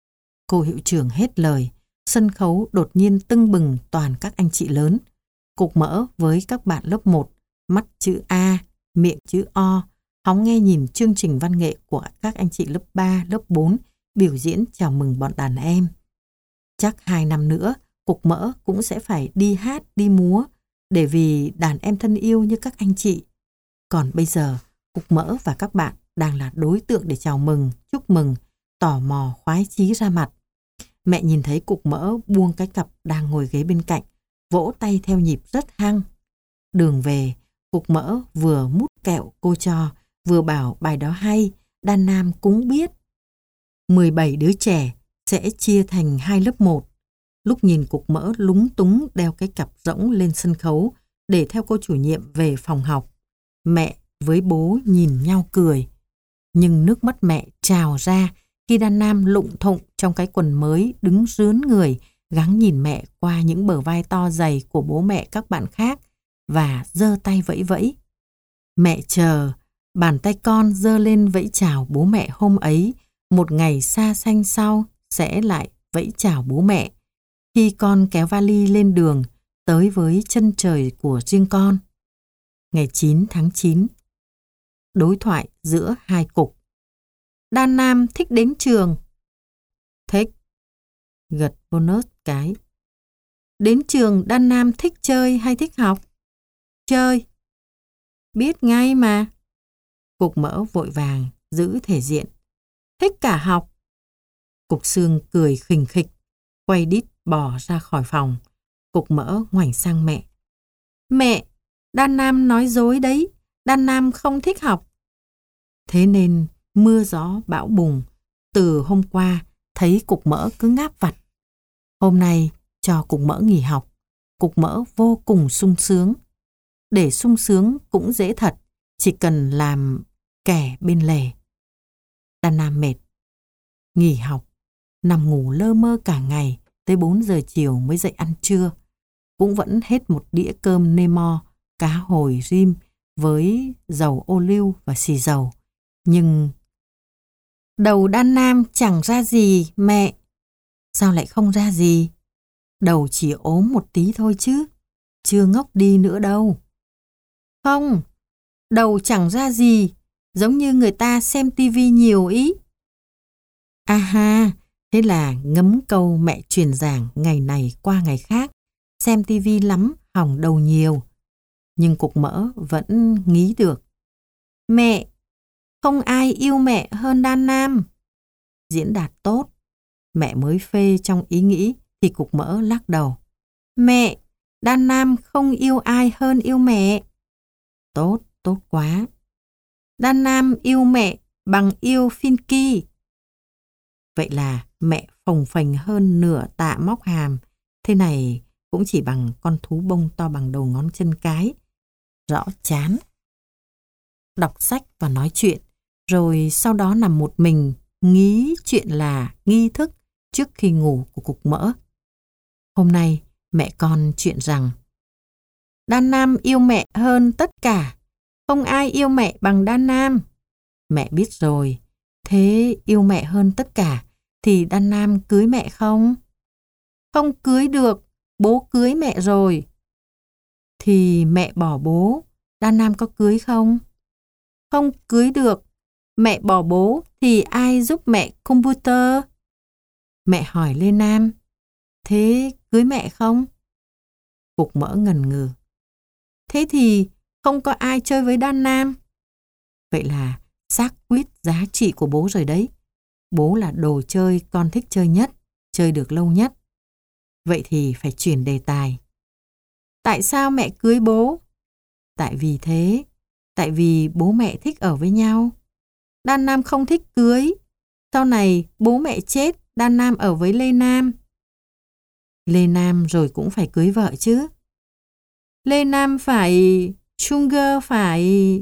Cô hiệu trưởng hết lời, sân khấu đột nhiên tưng bừng toàn các anh chị lớn. Cục Mỡ với các bạn lớp một, mắt chữ A, miệng chữ O, hóng nghe nhìn chương trình văn nghệ của các anh chị lớp ba, lớp bốn biểu diễn chào mừng bọn đàn em. Chắc hai năm nữa, Cục Mỡ cũng sẽ phải đi hát, đi múa, để vì đàn em thân yêu như các anh chị. Còn bây giờ, Cục Mỡ và các bạn đang là đối tượng để chào mừng, chúc mừng, tò mò khoái chí ra mặt. Mẹ nhìn thấy Cục Mỡ buông cái cặp đang ngồi ghế bên cạnh, vỗ tay theo nhịp rất hăng. Đường về, Cục Mỡ vừa mút kẹo cô cho, vừa bảo bài đó hay, đàn nam cũng biết. mười bảy đứa trẻ sẽ chia thành hai lớp một. Lúc nhìn Cục Mỡ lúng túng đeo cái cặp rỗng lên sân khấu để theo cô chủ nhiệm về phòng học, mẹ với bố nhìn nhau cười. Nhưng nước mắt mẹ trào ra khi đàn nam lụng thụng trong cái quần mới đứng rướn người, gắng nhìn mẹ qua những bờ vai to dày của bố mẹ các bạn khác và giơ tay vẫy vẫy. Mẹ chờ, bàn tay con giơ lên vẫy chào bố mẹ hôm ấy, một ngày xa xanh sau sẽ lại vẫy chào bố mẹ. Khi con kéo vali lên đường, tới với chân trời của riêng con. Ngày chín tháng chín. Đối thoại giữa hai cục. Đàn nam thích đến trường. Thích. Gật bonus cái. Đến trường đàn nam thích chơi hay thích học? Chơi. Biết ngay mà. Cục Mỡ vội vàng giữ thể diện. Thích cả học. Cục Xương cười khình khịch, quay đít bỏ ra khỏi phòng. Cục Mỡ ngoảnh sang mẹ. Mẹ, đàn nam nói dối đấy, đàn nam không thích học. Thế nên mưa gió bão bùng, từ hôm qua thấy Cục Mỡ cứ ngáp vặt. Hôm nay cho Cục Mỡ nghỉ học, Cục Mỡ vô cùng sung sướng. Để sung sướng cũng dễ thật, chỉ cần làm kẻ bên lề. Đàn nam mệt, nghỉ học, nằm ngủ lơ mơ cả ngày, tới bốn giờ chiều mới dậy ăn trưa. Cũng vẫn hết một đĩa cơm Nemo, cá hồi rim với dầu ô liu và xì dầu. Nhưng đầu đàn nam chẳng ra gì mẹ. Sao lại không ra gì? Đầu chỉ ốm một tí thôi chứ, chưa ngốc đi nữa đâu. Không, đầu chẳng ra gì, giống như người ta xem tivi nhiều ý. À ha, thế là ngấm câu mẹ truyền giảng ngày này qua ngày khác, xem tivi lắm, hỏng đầu nhiều. Nhưng Cục Mỡ vẫn nghĩ được. Mẹ, không ai yêu mẹ hơn đàn nam. Diễn đạt tốt. Mẹ mới phê trong ý nghĩ thì Cục Mỡ lắc đầu. Mẹ, đàn nam không yêu ai hơn yêu mẹ. Tốt, tốt quá. Đàn nam yêu mẹ bằng yêu Finky. Vậy là mẹ phồng phềnh hơn nửa tạ móc hàm. Thế này cũng chỉ bằng con thú bông to bằng đầu ngón chân cái. Rõ chán. Đọc sách và nói chuyện, rồi sau đó nằm một mình nghĩ chuyện là nghi thức trước khi ngủ của Cục Mỡ. Hôm nay mẹ con chuyện rằng Đan Nam yêu mẹ hơn tất cả. Không ai yêu mẹ bằng Đan Nam. Mẹ biết rồi. Thế yêu mẹ hơn tất cả thì Đan Nam cưới mẹ không? Không cưới được. Bố cưới mẹ rồi. Thì mẹ bỏ bố, Đan Nam có cưới không? Không cưới được. Mẹ bỏ bố thì ai giúp mẹ computer? Mẹ hỏi Lê Nam. Thế cưới mẹ không? Cục Mỡ ngần ngừ. Thế thì không có ai chơi với Đan Nam. Vậy là xác quyết giá trị của bố rồi đấy. Bố là đồ chơi con thích chơi nhất, chơi được lâu nhất. Vậy thì phải chuyển đề tài. Tại sao mẹ cưới bố? Tại vì thế. Tại vì bố mẹ thích ở với nhau. Đan Nam không thích cưới. Sau này bố mẹ chết, Đan Nam ở với Lê Nam. Lê Nam rồi cũng phải cưới vợ chứ. Lê Nam phải... Sugar phải...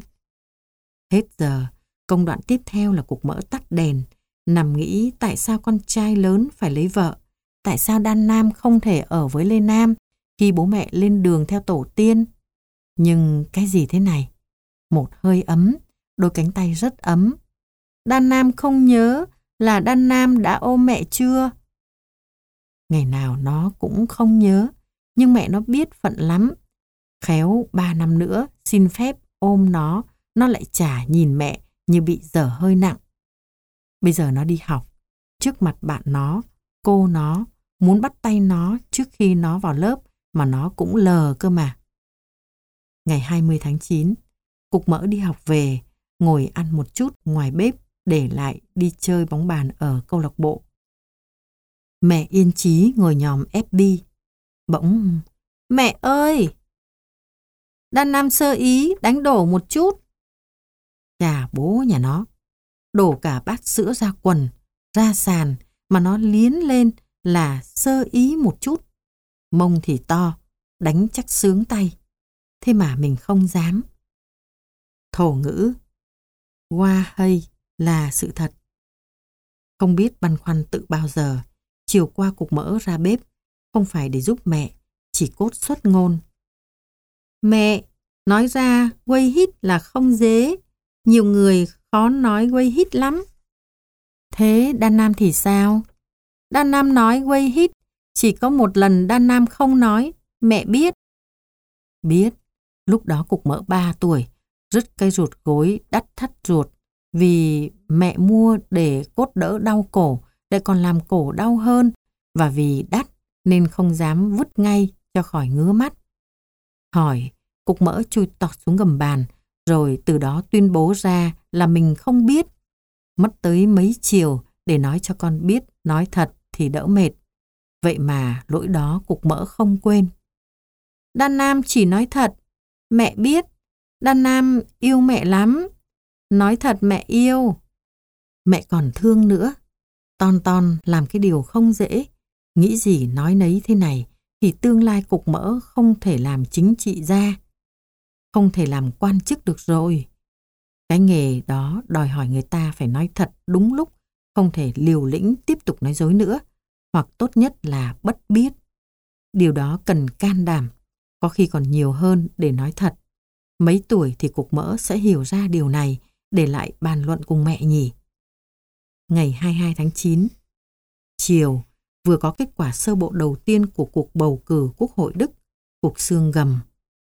Hết giờ. Công đoạn tiếp theo là Cục Mỡ tắt đèn. Nằm nghĩ tại sao con trai lớn phải lấy vợ. Tại sao Đan Nam không thể ở với Lê Nam khi bố mẹ lên đường theo tổ tiên. Nhưng cái gì thế này? Một hơi ấm, đôi cánh tay rất ấm. Đan Nam không nhớ là Đan Nam đã ôm mẹ chưa? Ngày nào nó cũng không nhớ, nhưng mẹ nó biết phận lắm. Khéo ba năm nữa xin phép ôm nó, nó lại chả nhìn mẹ như bị dở hơi nặng. Bây giờ nó đi học, trước mặt bạn nó, cô nó, muốn bắt tay nó trước khi nó vào lớp mà nó cũng lờ cơ mà. Ngày hai mươi tháng chín, Cục Mỡ đi học về, ngồi ăn một chút ngoài bếp để lại đi chơi bóng bàn ở câu lạc bộ. Mẹ Yên Chí ngồi nhòm ép bê. Bỗng, mẹ ơi! Đan Nam sơ ý đánh đổ một chút. Chà bố nhà nó, đổ cả bát sữa ra quần, ra sàn mà nó liến lên là sơ ý một chút. Mông thì to, đánh chắc sướng tay. Thế mà mình không dám. Thổ ngữ qua hay là sự thật. Không biết băn khoăn tự bao giờ. Chiều qua Cục Mỡ ra bếp, không phải để giúp mẹ, chỉ cốt xuất ngôn. Mẹ, nói ra quay hít là không dễ. Nhiều người khó nói quay hít lắm. Thế Đan Nam thì sao? Đan Nam nói quay hít, chỉ có một lần Đan Nam không nói, mẹ biết. Biết, lúc đó Cục Mỡ ba tuổi, rứt cây ruột gối đắt thắt ruột, vì mẹ mua để cốt đỡ đau cổ, lại còn làm cổ đau hơn, và vì đắt nên không dám vứt ngay cho khỏi ngứa mắt. Hỏi, Cục Mỡ chui tọt xuống gầm bàn, rồi từ đó tuyên bố ra là mình không biết. Mất tới mấy chiều để nói cho con biết, nói thật thì đỡ mệt. Vậy mà lỗi đó Cục Mỡ không quên. Đan Nam chỉ nói thật, mẹ biết. Đan Nam yêu mẹ lắm. Nói thật mẹ yêu. Mẹ còn thương nữa. Ton ton làm cái điều không dễ. Nghĩ gì nói nấy thế này thì tương lai Cục Mỡ không thể làm chính trị gia. Không thể làm quan chức được rồi. Cái nghề đó đòi hỏi người ta phải nói thật đúng lúc, không thể liều lĩnh tiếp tục nói dối nữa, hoặc tốt nhất là bất biết. Điều đó cần can đảm, có khi còn nhiều hơn để nói thật. Mấy tuổi thì Cục Mỡ sẽ hiểu ra điều này để lại bàn luận cùng mẹ nhỉ. Ngày hai mươi hai tháng chín, chiều, vừa có kết quả sơ bộ đầu tiên của cuộc bầu cử Quốc hội Đức, Cục Xương gầm.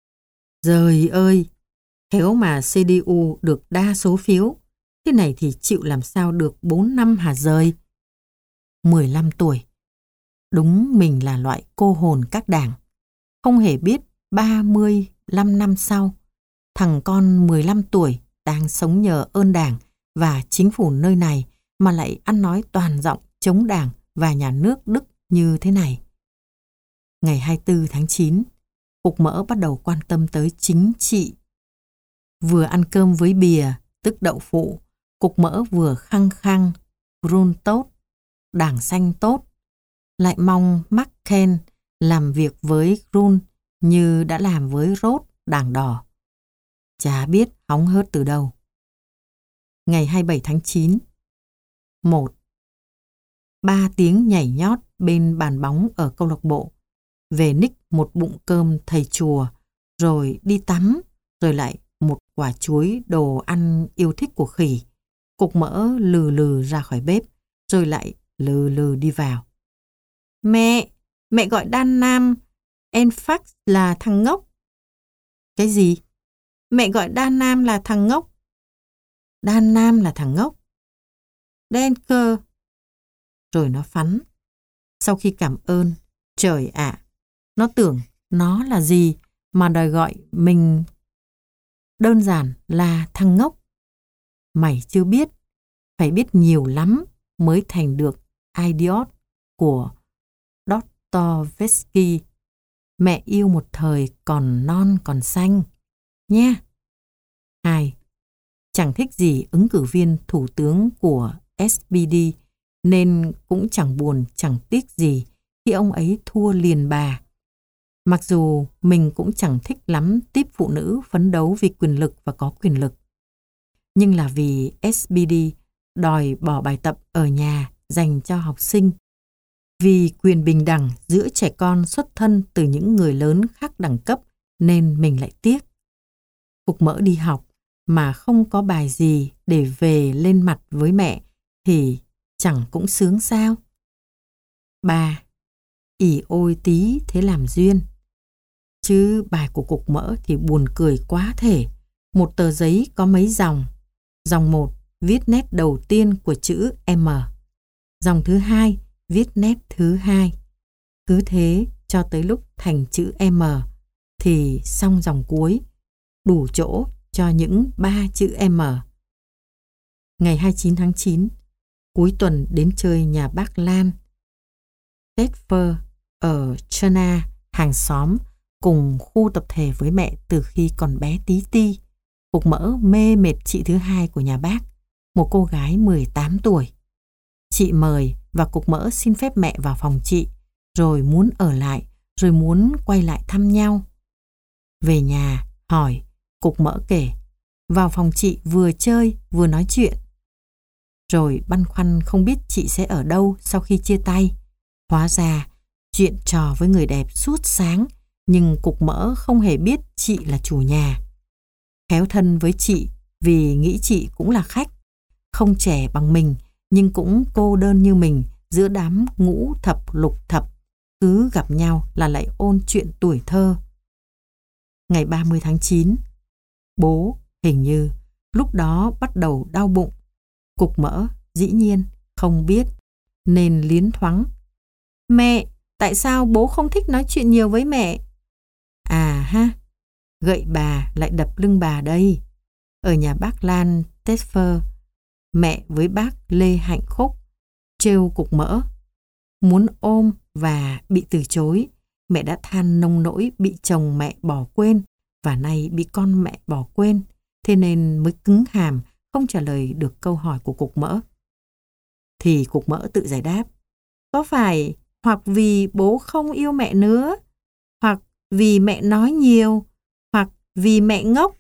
Giời ơi, khéo mà xê đê u được đa số phiếu, thế này thì chịu làm sao được bốn năm hả rời. mười lăm tuổi, đúng mình là loại cô hồn các đảng. Không hề biết ba mươi lăm năm sau, thằng con mười lăm tuổi đang sống nhờ ơn đảng và chính phủ nơi này mà lại ăn nói toàn giọng chống đảng và nhà nước Đức như thế này. Ngày hai mươi tư tháng chín, Cục Mỡ bắt đầu quan tâm tới chính trị. Vừa ăn cơm với bìa, tức đậu phụ, Cục Mỡ vừa khăng khăng, Grun tốt, đảng xanh tốt. Lại mong McCain làm việc với Grun như đã làm với Roth, đảng đỏ. Chả biết hóng hớt từ đâu. Ngày hai mươi bảy tháng chín. một. Ba tiếng nhảy nhót bên bàn bóng ở câu lạc bộ. Về nick một bụng cơm thầy chùa, rồi đi tắm, rồi lại một quả chuối đồ ăn yêu thích của khỉ. Cục Mỡ lừ lừ ra khỏi bếp, rồi lại lừ lừ đi vào. Mẹ, mẹ gọi Dan Nam Enfax là thằng ngốc. Cái gì? Mẹ gọi Dan Nam là thằng ngốc. Dan Nam là thằng ngốc. Đen cơ. Rồi nó phắn. Sau khi cảm ơn, trời ạ, nó tưởng nó là gì mà đòi gọi mình đơn giản là thằng ngốc. Mày chưa biết, phải biết nhiều lắm mới thành được idiot của Dostoevsky. Mẹ yêu một thời còn non còn xanh. Nha. Hai. Chẳng thích gì ứng cử viên thủ tướng của ét pê đê nên cũng chẳng buồn chẳng tiếc gì khi ông ấy thua liền bà. Mặc dù mình cũng chẳng thích lắm típ phụ nữ phấn đấu vì quyền lực và có quyền lực. Nhưng là vì ét pê đê đòi bỏ bài tập ở nhà dành cho học sinh, vì quyền bình đẳng giữa trẻ con xuất thân từ những người lớn khác đẳng cấp nên mình lại tiếc. Cục Mỡ đi học mà không có bài gì để về lên mặt với mẹ thì chẳng cũng sướng sao. Ba. Ỉ ôi tí thế làm duyên. Chứ bài của Cục Mỡ thì buồn cười quá thể. Một tờ giấy có mấy dòng. Dòng một viết nét đầu tiên của chữ M. Dòng thứ hai viết nét thứ hai. Cứ thế cho tới lúc thành chữ M thì xong dòng cuối, đủ chỗ cho những ba chữ M. Ngày hai mươi chín tháng chín, cuối tuần đến chơi nhà bác Lan Tedfer ở China, hàng xóm, cùng khu tập thể với mẹ từ khi còn bé tí ti. Cục Mỡ mê mệt chị thứ hai của nhà bác, một cô gái mười tám tuổi. Chị mời và Cục Mỡ xin phép mẹ vào phòng chị, rồi muốn ở lại, rồi muốn quay lại thăm nhau. Về nhà, hỏi, Cục Mỡ kể, vào phòng chị vừa chơi vừa nói chuyện. Rồi băn khoăn không biết chị sẽ ở đâu sau khi chia tay. Hóa ra, chuyện trò với người đẹp suốt sáng, nhưng Cục Mỡ không hề biết chị là chủ nhà. Khéo thân với chị vì nghĩ chị cũng là khách, không trẻ bằng mình, nhưng cũng cô đơn như mình giữa đám ngũ thập lục thập, cứ gặp nhau là lại ôn chuyện tuổi thơ. Ngày ba mươi tháng chín, bố hình như lúc đó bắt đầu đau bụng. Cục Mỡ dĩ nhiên không biết nên liến thoáng. Mẹ, tại sao bố không thích nói chuyện nhiều với mẹ? À ha, gậy bà lại đập lưng bà đây. Ở nhà bác Lan Tedfer, mẹ với bác Lê Hạnh Khúc trêu Cục Mỡ. Muốn ôm và bị từ chối, mẹ đã than nông nỗi bị chồng mẹ bỏ quên và nay bị con mẹ bỏ quên, thế nên mới cứng hàm không trả lời được câu hỏi của Cục Mỡ. Thì Cục Mỡ tự giải đáp, có phải hoặc vì bố không yêu mẹ nữa, hoặc vì mẹ nói nhiều, hoặc vì mẹ ngốc.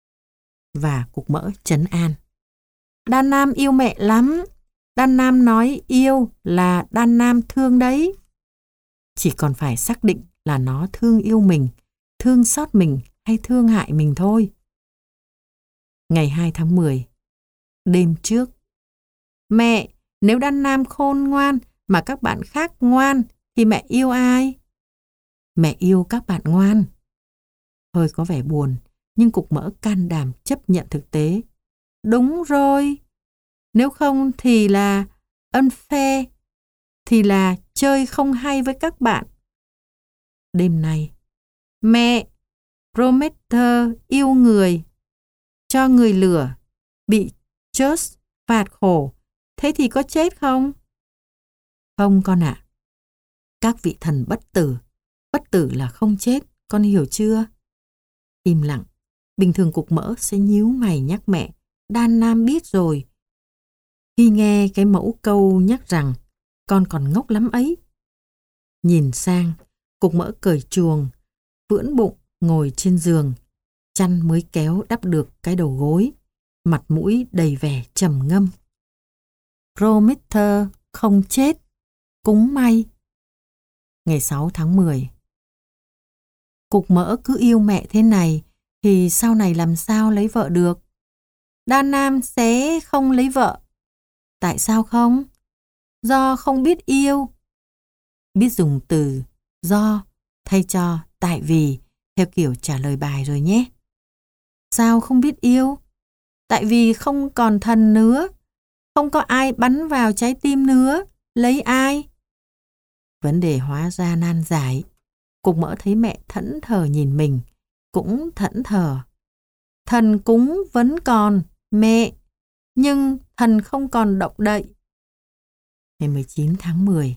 Và Cục Mỡ trấn an, Dan Nam yêu mẹ lắm. Dan Nam nói yêu là Dan Nam thương đấy. Chỉ còn phải xác định là nó thương yêu mình, thương xót mình hay thương hại mình thôi. Ngày hai tháng mười, đêm trước. Mẹ, nếu Dan Nam khôn ngoan mà các bạn khác ngoan thì mẹ yêu ai? Mẹ yêu các bạn ngoan. Hơi có vẻ buồn, nhưng Cục Mỡ can đảm chấp nhận thực tế. Đúng rồi. Nếu không thì là unfair, thì là chơi không hay với các bạn. Đêm nay, mẹ, Prometheus yêu người, cho người lửa, bị Zeus phạt khổ, thế thì có chết không? Không con ạ. Các vị thần bất tử, bất tử là không chết, con hiểu chưa? Im lặng, bình thường Cục Mỡ sẽ nhíu mày nhắc mẹ, Dan Nam biết rồi. Khi nghe cái mẫu câu nhắc rằng con còn ngốc lắm ấy. Nhìn sang, Cục Mỡ cởi chuồng, vưỡn bụng ngồi trên giường, chăn mới kéo đắp được cái đầu gối, mặt mũi đầy vẻ trầm ngâm. Prometheus không chết, cúng may. Ngày sáu tháng mười. Cục Mỡ cứ yêu mẹ thế này thì sau này làm sao lấy vợ được? Đan Nam sẽ không lấy vợ. Tại sao không? Do không biết yêu. Biết dùng từ do thay cho tại vì theo kiểu trả lời bài rồi nhé. Sao không biết yêu? Tại vì không còn thần nữa. Không có ai bắn vào trái tim nữa. Lấy ai? Vấn đề hóa ra nan giải. Cục Mỡ thấy mẹ thẫn thờ nhìn mình, cũng thẫn thờ. Thần cúng vẫn còn, mẹ, nhưng thần không còn động đậy. Ngày mười chín tháng mười,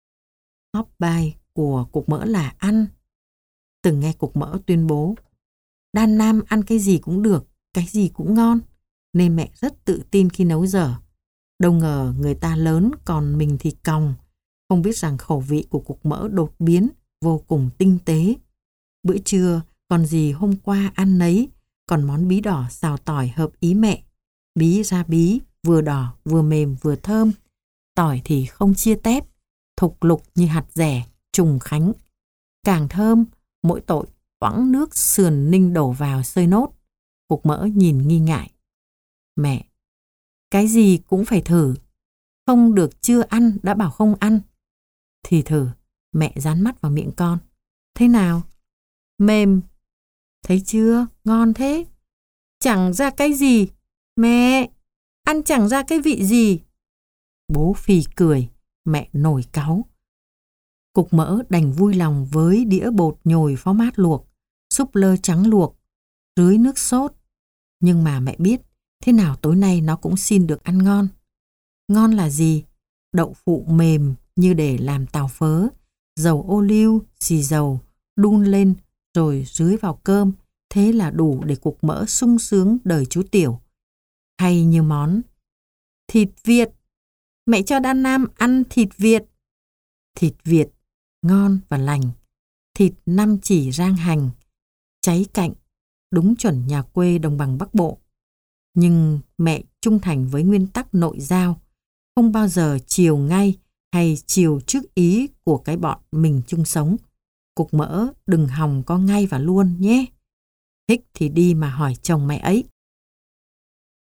hot bài của Cục Mỡ là ăn. Từng nghe Cục Mỡ tuyên bố, Đan Nam ăn cái gì cũng được, cái gì cũng ngon, nên mẹ rất tự tin khi nấu dở. Đâu ngờ người ta lớn còn mình thì còng, không biết rằng khẩu vị của Cục Mỡ đột biến, vô cùng tinh tế. Bữa trưa còn gì hôm qua ăn nấy, còn món bí đỏ xào tỏi hợp ý mẹ. Bí ra bí, vừa đỏ, vừa mềm, vừa thơm. Tỏi thì không chia tép, thục lục như hạt dẻ, trùng khánh. Càng thơm, mỗi tội, quãng nước sườn ninh đổ vào sơi nốt. Cục Mỡ nhìn nghi ngại. Mẹ, cái gì cũng phải thử. Không được chưa ăn đã bảo không ăn. Thì thử, mẹ dán mắt vào miệng con. Thế nào? Mềm. Thấy chưa? Ngon thế. Chẳng ra cái gì. Mẹ, ăn chẳng ra cái vị gì. Bố phì cười, mẹ nổi cáu. Cục Mỡ đành vui lòng với đĩa bột nhồi phó mát luộc, súp lơ trắng luộc, rưới nước sốt. Nhưng mà mẹ biết, thế nào tối nay nó cũng xin được ăn ngon. Ngon là gì? Đậu phụ mềm như để làm tàu phớ, dầu ô liu, xì dầu, đun lên rồi rưới vào cơm. Thế là đủ để Cục Mỡ sung sướng đời chú Tiểu. Hay như món thịt Việt. Mẹ cho Đan Nam ăn thịt Việt. Thịt Việt ngon và lành. Thịt năm chỉ rang hành, cháy cạnh, đúng chuẩn nhà quê đồng bằng Bắc Bộ. Nhưng mẹ trung thành với nguyên tắc nội giao, không bao giờ chiều ngay hay chiều trước ý của cái bọn mình chung sống. Cục Mỡ đừng hòng có ngay và luôn nhé. Thích thì đi mà hỏi chồng mẹ ấy.